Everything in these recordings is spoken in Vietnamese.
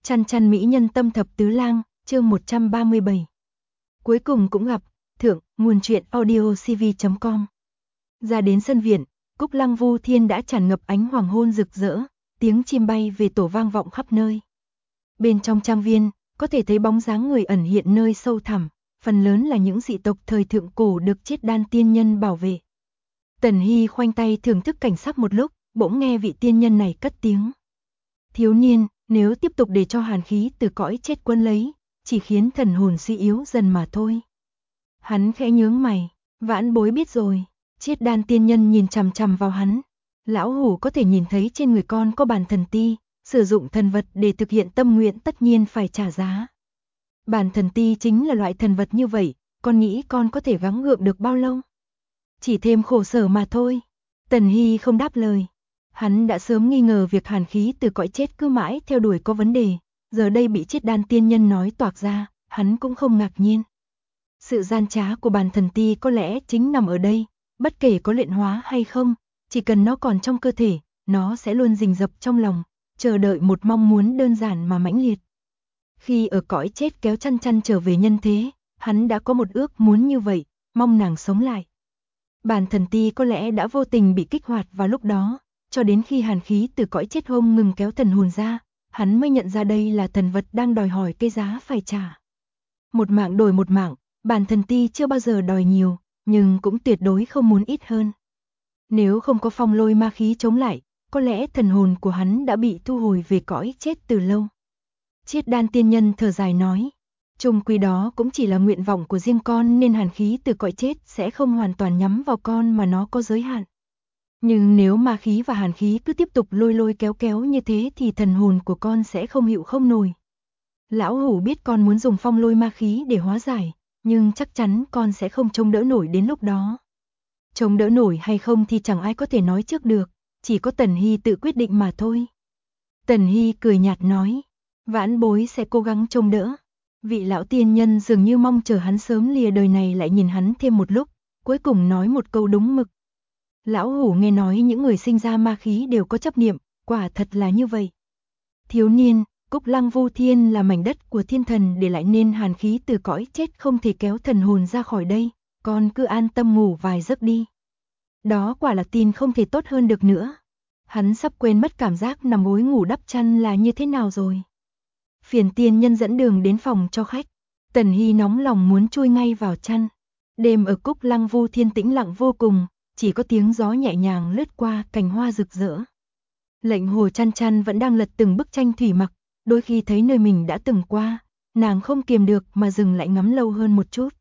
Chăn chăn mỹ nhân tâm thập tứ lang, chương 137. Cuối cùng cũng gặp, thượng, nguồn truyện audiocv.com. Ra đến sân viện, Cúc Lăng Vu Thiên đã tràn ngập ánh hoàng hôn rực rỡ, tiếng chim bay về tổ vang vọng khắp nơi. Bên trong trang viên, có thể thấy bóng dáng người ẩn hiện nơi sâu thẳm, phần lớn là những dị tộc thời thượng cổ được Chiết Đan tiên nhân bảo vệ. Tần Hy khoanh tay thưởng thức cảnh sắc một lúc, bỗng nghe vị tiên nhân này cất tiếng. Thiếu niên, nếu tiếp tục để cho hàn khí từ cõi chết quân lấy, chỉ khiến thần hồn suy yếu dần mà thôi. Hắn khẽ nhướng mày, vãn bối biết rồi. Chiết Đan tiên nhân nhìn chằm chằm vào hắn. Lão hủ có thể nhìn thấy trên người con có bàn thần ti, sử dụng thần vật để thực hiện tâm nguyện tất nhiên phải trả giá. Bàn thần ti chính là loại thần vật như vậy, con nghĩ con có thể gắng gượng được bao lâu? Chỉ thêm khổ sở mà thôi. Tần Hy không đáp lời. Hắn đã sớm nghi ngờ việc hàn khí từ cõi chết cứ mãi theo đuổi có vấn đề, giờ đây bị Chiết Đan tiên nhân nói toạc ra, hắn cũng không ngạc nhiên. Sự gian trá của bàn thần ti có lẽ chính nằm ở đây, bất kể có luyện hóa hay không, chỉ cần nó còn trong cơ thể, nó sẽ luôn rình rập trong lòng, chờ đợi một mong muốn đơn giản mà mãnh liệt. Khi ở cõi chết kéo chăn chăn trở về nhân thế, hắn đã có một ước muốn như vậy, mong nàng sống lại. Bàn thần ti có lẽ đã vô tình bị kích hoạt vào lúc đó, cho đến khi hàn khí từ cõi chết không ngừng kéo thần hồn ra, hắn mới nhận ra đây là thần vật đang đòi hỏi cái giá phải trả. Một mạng đổi một mạng, bàn thần ti chưa bao giờ đòi nhiều, nhưng cũng tuyệt đối không muốn ít hơn. Nếu không có phong lôi ma khí chống lại, có lẽ thần hồn của hắn đã bị thu hồi về cõi chết từ lâu. Chiết Đan tiên nhân thở dài nói, chung quy đó cũng chỉ là nguyện vọng của riêng con nên hàn khí từ cõi chết sẽ không hoàn toàn nhắm vào con mà nó có giới hạn. Nhưng nếu ma khí và hàn khí cứ tiếp tục lôi lôi kéo kéo như thế thì thần hồn của con sẽ không chịu không nổi. Lão hủ biết con muốn dùng phong lôi ma khí để hóa giải, nhưng chắc chắn con sẽ không chống đỡ nổi đến lúc đó. Chống đỡ nổi hay không thì chẳng ai có thể nói trước được, chỉ có Tần Hy tự quyết định mà thôi. Tần Hy cười nhạt nói, vãn bối sẽ cố gắng chống đỡ. Vị lão tiên nhân dường như mong chờ hắn sớm lìa đời này lại nhìn hắn thêm một lúc, cuối cùng nói một câu đúng mực. Lão hủ nghe nói những người sinh ra ma khí đều có chấp niệm, quả thật là như vậy. Thiếu niên, Cúc Lăng Vu Thiên là mảnh đất của thiên thần để lại nên hàn khí từ cõi chết không thể kéo thần hồn ra khỏi đây, con cứ an tâm ngủ vài giấc đi. Đó quả là tin không thể tốt hơn được nữa. Hắn sắp quên mất cảm giác nằm gối ngủ đắp chăn là như thế nào rồi. Phiền tiên nhân dẫn đường đến phòng cho khách. Tần Hy nóng lòng muốn chui ngay vào chăn. Đêm ở Cúc Lăng Vu Thiên tĩnh lặng vô cùng, chỉ có tiếng gió nhẹ nhàng lướt qua cành hoa rực rỡ. Lệnh Hồ Chăn Chăn vẫn đang lật từng bức tranh thủy mặc, đôi khi thấy nơi mình đã từng qua, nàng không kiềm được mà dừng lại ngắm lâu hơn một chút.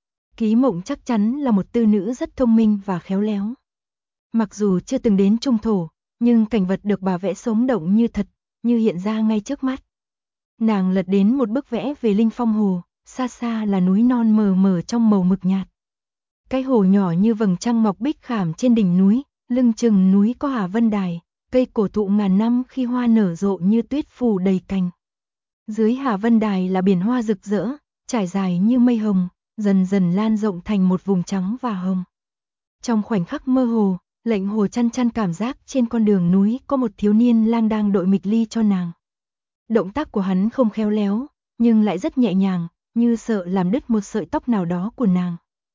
Ký Mộng chắc chắn là một tư nữ rất thông minh và khéo léo. Mặc dù chưa từng đến Trung Thổ, nhưng cảnh vật được bà vẽ sống động như thật, như hiện ra ngay trước mắt. Nàng lật đến một bức vẽ về Linh Phong Hồ, xa xa là núi non mờ mờ trong màu mực nhạt. Cái hồ nhỏ như vầng trăng ngọc bích khảm trên đỉnh núi, lưng chừng núi có Hà Vân Đài, cây cổ thụ ngàn năm khi hoa nở rộ như tuyết phủ đầy cành. Dưới Hà Vân Đài là biển hoa rực rỡ, trải dài như mây hồng, dần dần lan rộng thành một vùng trắng và hồng. Trong khoảnh khắc mơ hồ, Lệnh Hồ Chăn Chăn cảm giác trên con đường núi có một thiếu niên lang đang đội mịch ly cho nàng. Động tác của hắn không khéo léo, nhưng lại rất nhẹ nhàng, như sợ làm đứt một sợi tóc nào đó của nàng.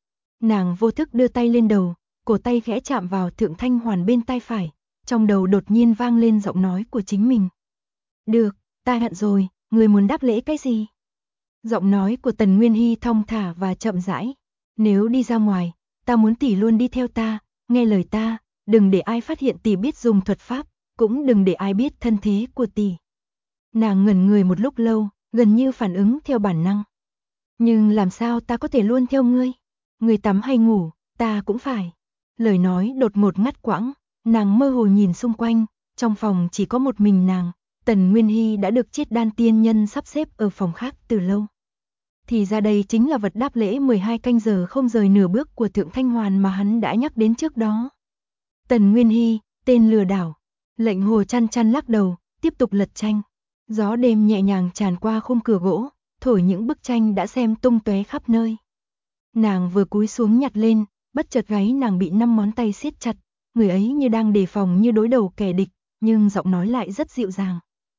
Nàng vô thức đưa tay lên đầu, cổ tay khẽ chạm vào Thượng Thanh Hoàn bên tay phải, trong đầu đột nhiên vang lên giọng nói của chính mình. Được, ta hận rồi, người muốn đáp lễ cái gì? Giọng nói của Tần Nguyên Hy thong thả và chậm rãi. Nếu đi ra ngoài, ta muốn tỷ luôn đi theo ta, nghe lời ta, đừng để ai phát hiện tỷ biết dùng thuật pháp, cũng đừng để ai biết thân thế của tỷ. Nàng ngẩn người một lúc lâu, gần như phản ứng theo bản năng. Nhưng làm sao ta có thể luôn theo ngươi? Ngươi tắm hay ngủ, ta cũng phải. Lời nói đột ngột ngắt quãng, nàng mơ hồ nhìn xung quanh, trong phòng chỉ có một mình nàng, Tần Nguyên Hy đã được Chiết Đan tiên nhân sắp xếp ở phòng khác từ lâu. Thì ra đây chính là vật đáp lễ 12 canh giờ không rời nửa bước của Thượng Thanh Hoàn mà hắn đã nhắc đến trước đó. Tần Nguyên Hy, tên lừa đảo. Lệnh Hồ Chăn Chăn lắc đầu, tiếp tục lật tranh. Gió đêm nhẹ nhàng tràn qua khung cửa gỗ, thổi những bức tranh đã xem tung tóe khắp nơi. Nàng vừa cúi xuống nhặt lên, bất chợt gáy nàng bị 5 ngón tay siết chặt, người ấy như đang đề phòng như đối đầu kẻ địch, nhưng giọng nói lại rất dịu dàng.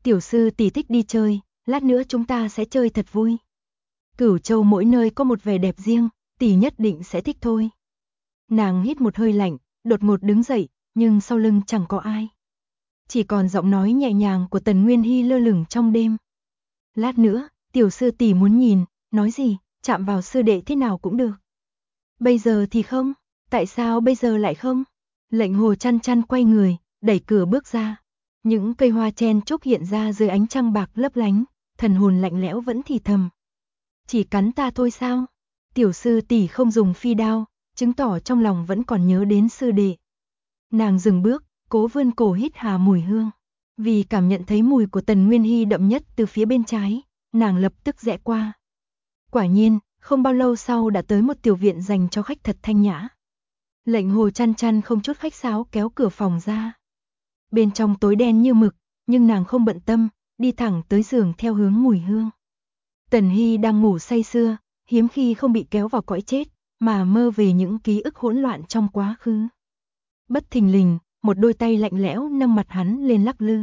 Tiểu sư tỷ thích đi chơi, lát nữa chúng ta sẽ chơi thật vui. Cửu Châu mỗi nơi có một vẻ đẹp riêng, tỷ nhất định sẽ thích thôi. Nàng hít một hơi lạnh, đột ngột đứng dậy, nhưng sau lưng chẳng có ai. Chỉ còn giọng nói nhẹ nhàng của Tần Nguyên Hy lơ lửng trong đêm. Lát nữa, tiểu sư tỷ muốn nhìn, nói gì, chạm vào sư đệ thế nào cũng được. Bây giờ thì không, tại sao bây giờ lại không? Lệnh Hồ chăn chăn quay người, đẩy cửa bước ra. Những cây hoa chen trúc hiện ra dưới ánh trăng bạc lấp lánh, thần hồn lạnh lẽo vẫn thì thầm. Chỉ cắn ta thôi sao? Tiểu sư tỷ không dùng phi đao, chứng tỏ trong lòng vẫn còn nhớ đến sư đệ. Nàng dừng bước, cố vươn cổ hít hà mùi hương. Vì cảm nhận thấy mùi của Tần Nguyên Hy đậm nhất từ phía bên trái, nàng lập tức rẽ qua. Quả nhiên, không bao lâu sau đã tới một tiểu viện dành cho khách thật thanh nhã. Lệnh Hồ chăn chăn không chút khách sáo kéo cửa phòng ra. Bên trong tối đen như mực, nhưng nàng không bận tâm, đi thẳng tới giường theo hướng mùi hương. Tần Hy đang ngủ say sưa, hiếm khi không bị kéo vào cõi chết, mà mơ về những ký ức hỗn loạn trong quá khứ. Bất thình lình, một đôi tay lạnh lẽo nâng mặt hắn lên lắc lư.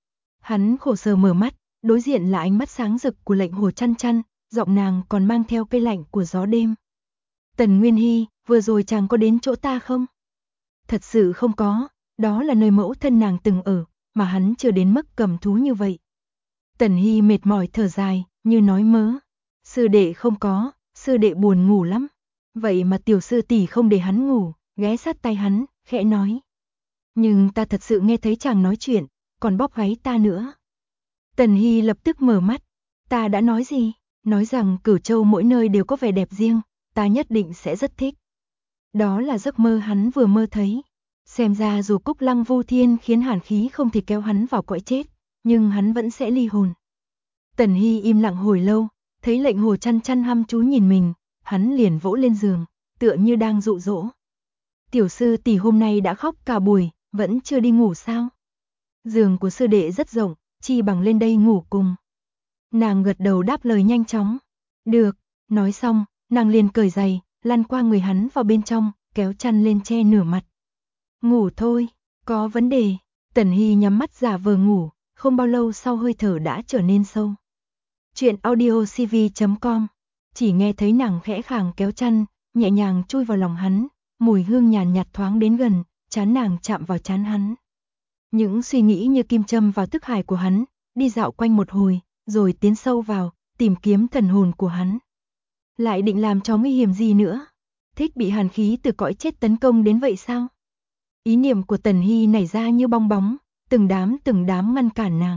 Hắn khổ sở mở mắt, đối diện là ánh mắt sáng rực của Lệnh Hồ chăn chăn, giọng nàng còn mang theo cây lạnh của gió đêm. Tần Nguyên Hy, vừa rồi chàng có đến chỗ ta không? Thật sự không có, đó là nơi mẫu thân nàng từng ở, mà hắn chưa đến mức cầm thú như vậy. Tần Hy mệt mỏi thở dài, như nói mớ. Sư đệ không có, sư đệ buồn ngủ lắm. Vậy mà tiểu sư tỷ không để hắn ngủ, ghé sát tay hắn, khẽ nói. Nhưng ta thật sự nghe thấy chàng nói chuyện, còn bóp gáy ta nữa. Tần Hy lập tức mở mắt. Ta đã nói gì? Nói rằng Cửu Châu mỗi nơi đều có vẻ đẹp riêng, ta nhất định sẽ rất thích. Đó là giấc mơ hắn vừa mơ thấy. Xem ra dù Cúc Lăng Vu Thiên khiến hàn khí không thể kéo hắn vào cõi chết, nhưng hắn vẫn sẽ ly hồn. Tần Hy im lặng hồi lâu, thấy Lệnh Hồ chăn chăn hăm chú nhìn mình, hắn liền vỗ lên giường, tựa như đang dụ dỗ. Tiểu sư tỷ hôm nay đã khóc cả buổi, vẫn chưa đi ngủ sao? Giường của sư đệ rất rộng, chi bằng lên đây ngủ cùng. Nàng gật đầu đáp lời nhanh chóng. Được, nói xong, nàng liền cởi giày, lăn qua người hắn vào bên trong, kéo chăn lên che nửa mặt. Ngủ thôi, có vấn đề. Tần Hy nhắm mắt giả vờ ngủ, không bao lâu sau hơi thở đã trở nên sâu. Chuyện audiocv.com. Chỉ nghe thấy nàng khẽ khàng kéo chăn, nhẹ nhàng chui vào lòng hắn, mùi hương nhàn nhạt thoáng đến gần, trán nàng chạm vào trán hắn. Những suy nghĩ như kim châm vào thức hải của hắn, đi dạo quanh một hồi, rồi tiến sâu vào, tìm kiếm thần hồn của hắn. Lại định làm cho nguy hiểm gì nữa? Thích bị hàn khí từ cõi chết tấn công đến vậy sao? Ý niệm của Tần Hy nảy ra như bong bóng, từng đám ngăn cản nàng.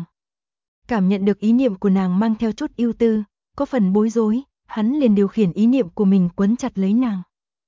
Cảm nhận được ý niệm của nàng mang theo chút ưu tư, có phần bối rối, hắn liền điều khiển ý niệm của mình quấn chặt lấy nàng.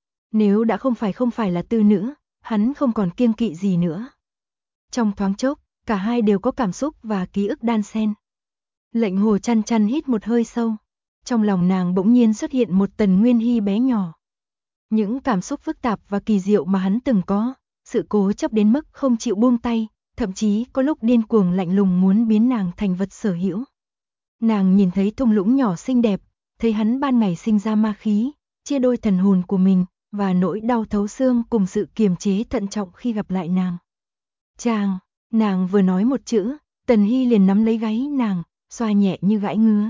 Nếu đã không phải là tư nữ, hắn không còn kiêng kỵ gì nữa. Trong thoáng chốc, cả hai đều có cảm xúc và ký ức đan xen. Lệnh Hồ chăn chăn hít một hơi sâu. Trong lòng nàng bỗng nhiên xuất hiện một Tần Nguyên Hy bé nhỏ. Những cảm xúc phức tạp và kỳ diệu mà hắn từng có, sự cố chấp đến mức không chịu buông tay, thậm chí có lúc điên cuồng lạnh lùng muốn biến nàng thành vật sở hữu. Nàng nhìn thấy thung lũng nhỏ xinh đẹp, thấy hắn ban ngày sinh ra ma khí, chia đôi thần hồn của mình, và nỗi đau thấu xương cùng sự kiềm chế thận trọng khi gặp lại nàng. Chàng, nàng vừa nói một chữ, Tần Hy liền nắm lấy gáy nàng, xoa nhẹ như gãi ngứa.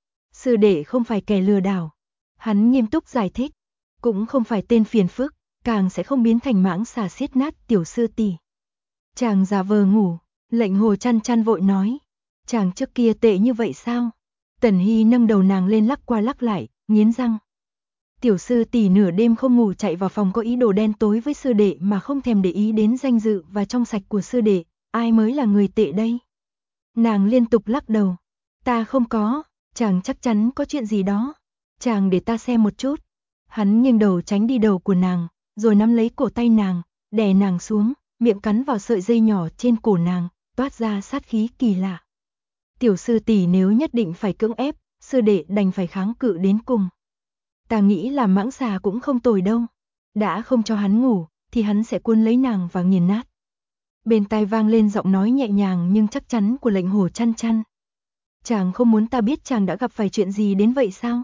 Sư đệ không phải kẻ lừa đảo. Hắn nghiêm túc giải thích. Cũng không phải tên phiền phức, càng sẽ không biến thành mãng xà xiết nát tiểu sư tỷ. Chàng giả vờ ngủ, Lệnh Hồ chăn chăn vội nói. Chàng trước kia tệ như vậy sao? Tần Hy nâng đầu nàng lên lắc qua lắc lại, nghiến răng. Tiểu sư tỷ nửa đêm không ngủ chạy vào phòng có ý đồ đen tối với sư đệ mà không thèm để ý đến danh dự và trong sạch của sư đệ, ai mới là người tệ đây? Nàng liên tục lắc đầu. Ta không có, chàng chắc chắn có chuyện gì đó. Chàng để ta xem một chút. Hắn nghiêng đầu tránh đi đầu của nàng, rồi nắm lấy cổ tay nàng, đè nàng xuống, miệng cắn vào sợi dây nhỏ trên cổ nàng, toát ra sát khí kỳ lạ. Tiểu sư tỷ nếu nhất định phải cưỡng ép, sư đệ đành phải kháng cự đến cùng. Ta nghĩ là mãng xà cũng không tồi đâu. Đã không cho hắn ngủ, thì hắn sẽ cuốn lấy nàng và nghiền nát. Bên tai vang lên giọng nói nhẹ nhàng nhưng chắc chắn của Lệnh Hồ chăn chăn. Chàng không muốn ta biết chàng đã gặp phải chuyện gì đến vậy sao?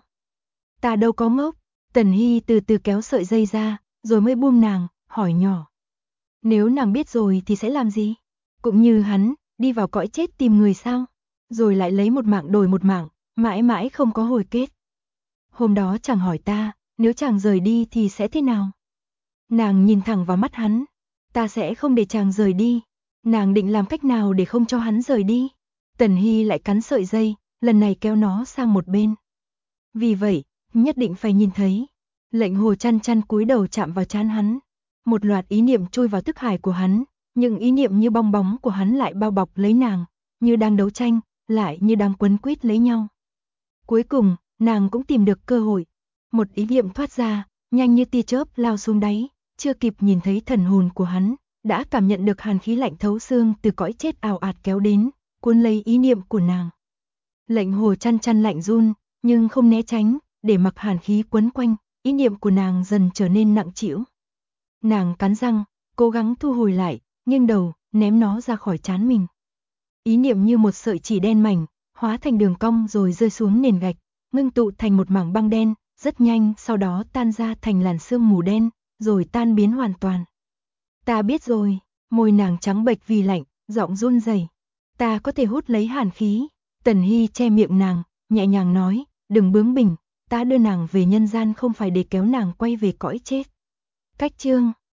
Ta đâu có ngốc. Tần Hy từ từ kéo sợi dây ra, rồi mới buông nàng, hỏi nhỏ. Nếu nàng biết rồi thì sẽ làm gì? Cũng như hắn, đi vào cõi chết tìm người sao? rồi lại lấy một mạng đổi một mạng, mãi mãi không có hồi kết. Hôm đó chàng hỏi ta, nếu chàng rời đi thì sẽ thế nào? Nàng nhìn thẳng vào mắt hắn, ta sẽ không để chàng rời đi. Nàng định làm cách nào để không cho hắn rời đi? Tần Hy lại cắn sợi dây, lần này kéo nó sang một bên. Vì vậy, nhất định phải nhìn thấy. Lệnh Hồ chăn chăn cúi đầu chạm vào trán hắn. Một loạt ý niệm trôi vào thức hải của hắn, những ý niệm như bong bóng của hắn lại bao bọc lấy nàng, như đang đấu tranh, lại như đang quấn quýt lấy nhau. Cuối cùng, nàng cũng tìm được cơ hội. Một ý niệm thoát ra, nhanh như tia chớp lao xuống đáy, chưa kịp nhìn thấy thần hồn của hắn, đã cảm nhận được hàn khí lạnh thấu xương từ cõi chết ào ạt kéo đến, cuốn lấy ý niệm của nàng. Lệnh Hồ chăn chăn lạnh run, nhưng không né tránh, để mặc hàn khí quấn quanh, ý niệm của nàng dần trở nên nặng trĩu. Nàng cắn răng, cố gắng thu hồi lại, nghiêng đầu, ném nó ra khỏi trán mình. Ý niệm như một sợi chỉ đen mảnh, hóa thành đường cong rồi rơi xuống nền gạch, ngưng tụ thành một mảng băng đen, rất nhanh sau đó tan ra thành làn sương mù đen, rồi tan biến hoàn toàn. Ta biết rồi, môi nàng trắng bệch vì lạnh, giọng run rẩy. Ta có thể hút lấy hàn khí. Tần Hy che miệng nàng, nhẹ nhàng nói, đừng bướng bỉnh, ta đưa nàng về nhân gian không phải để kéo nàng quay về cõi chết. Cách chương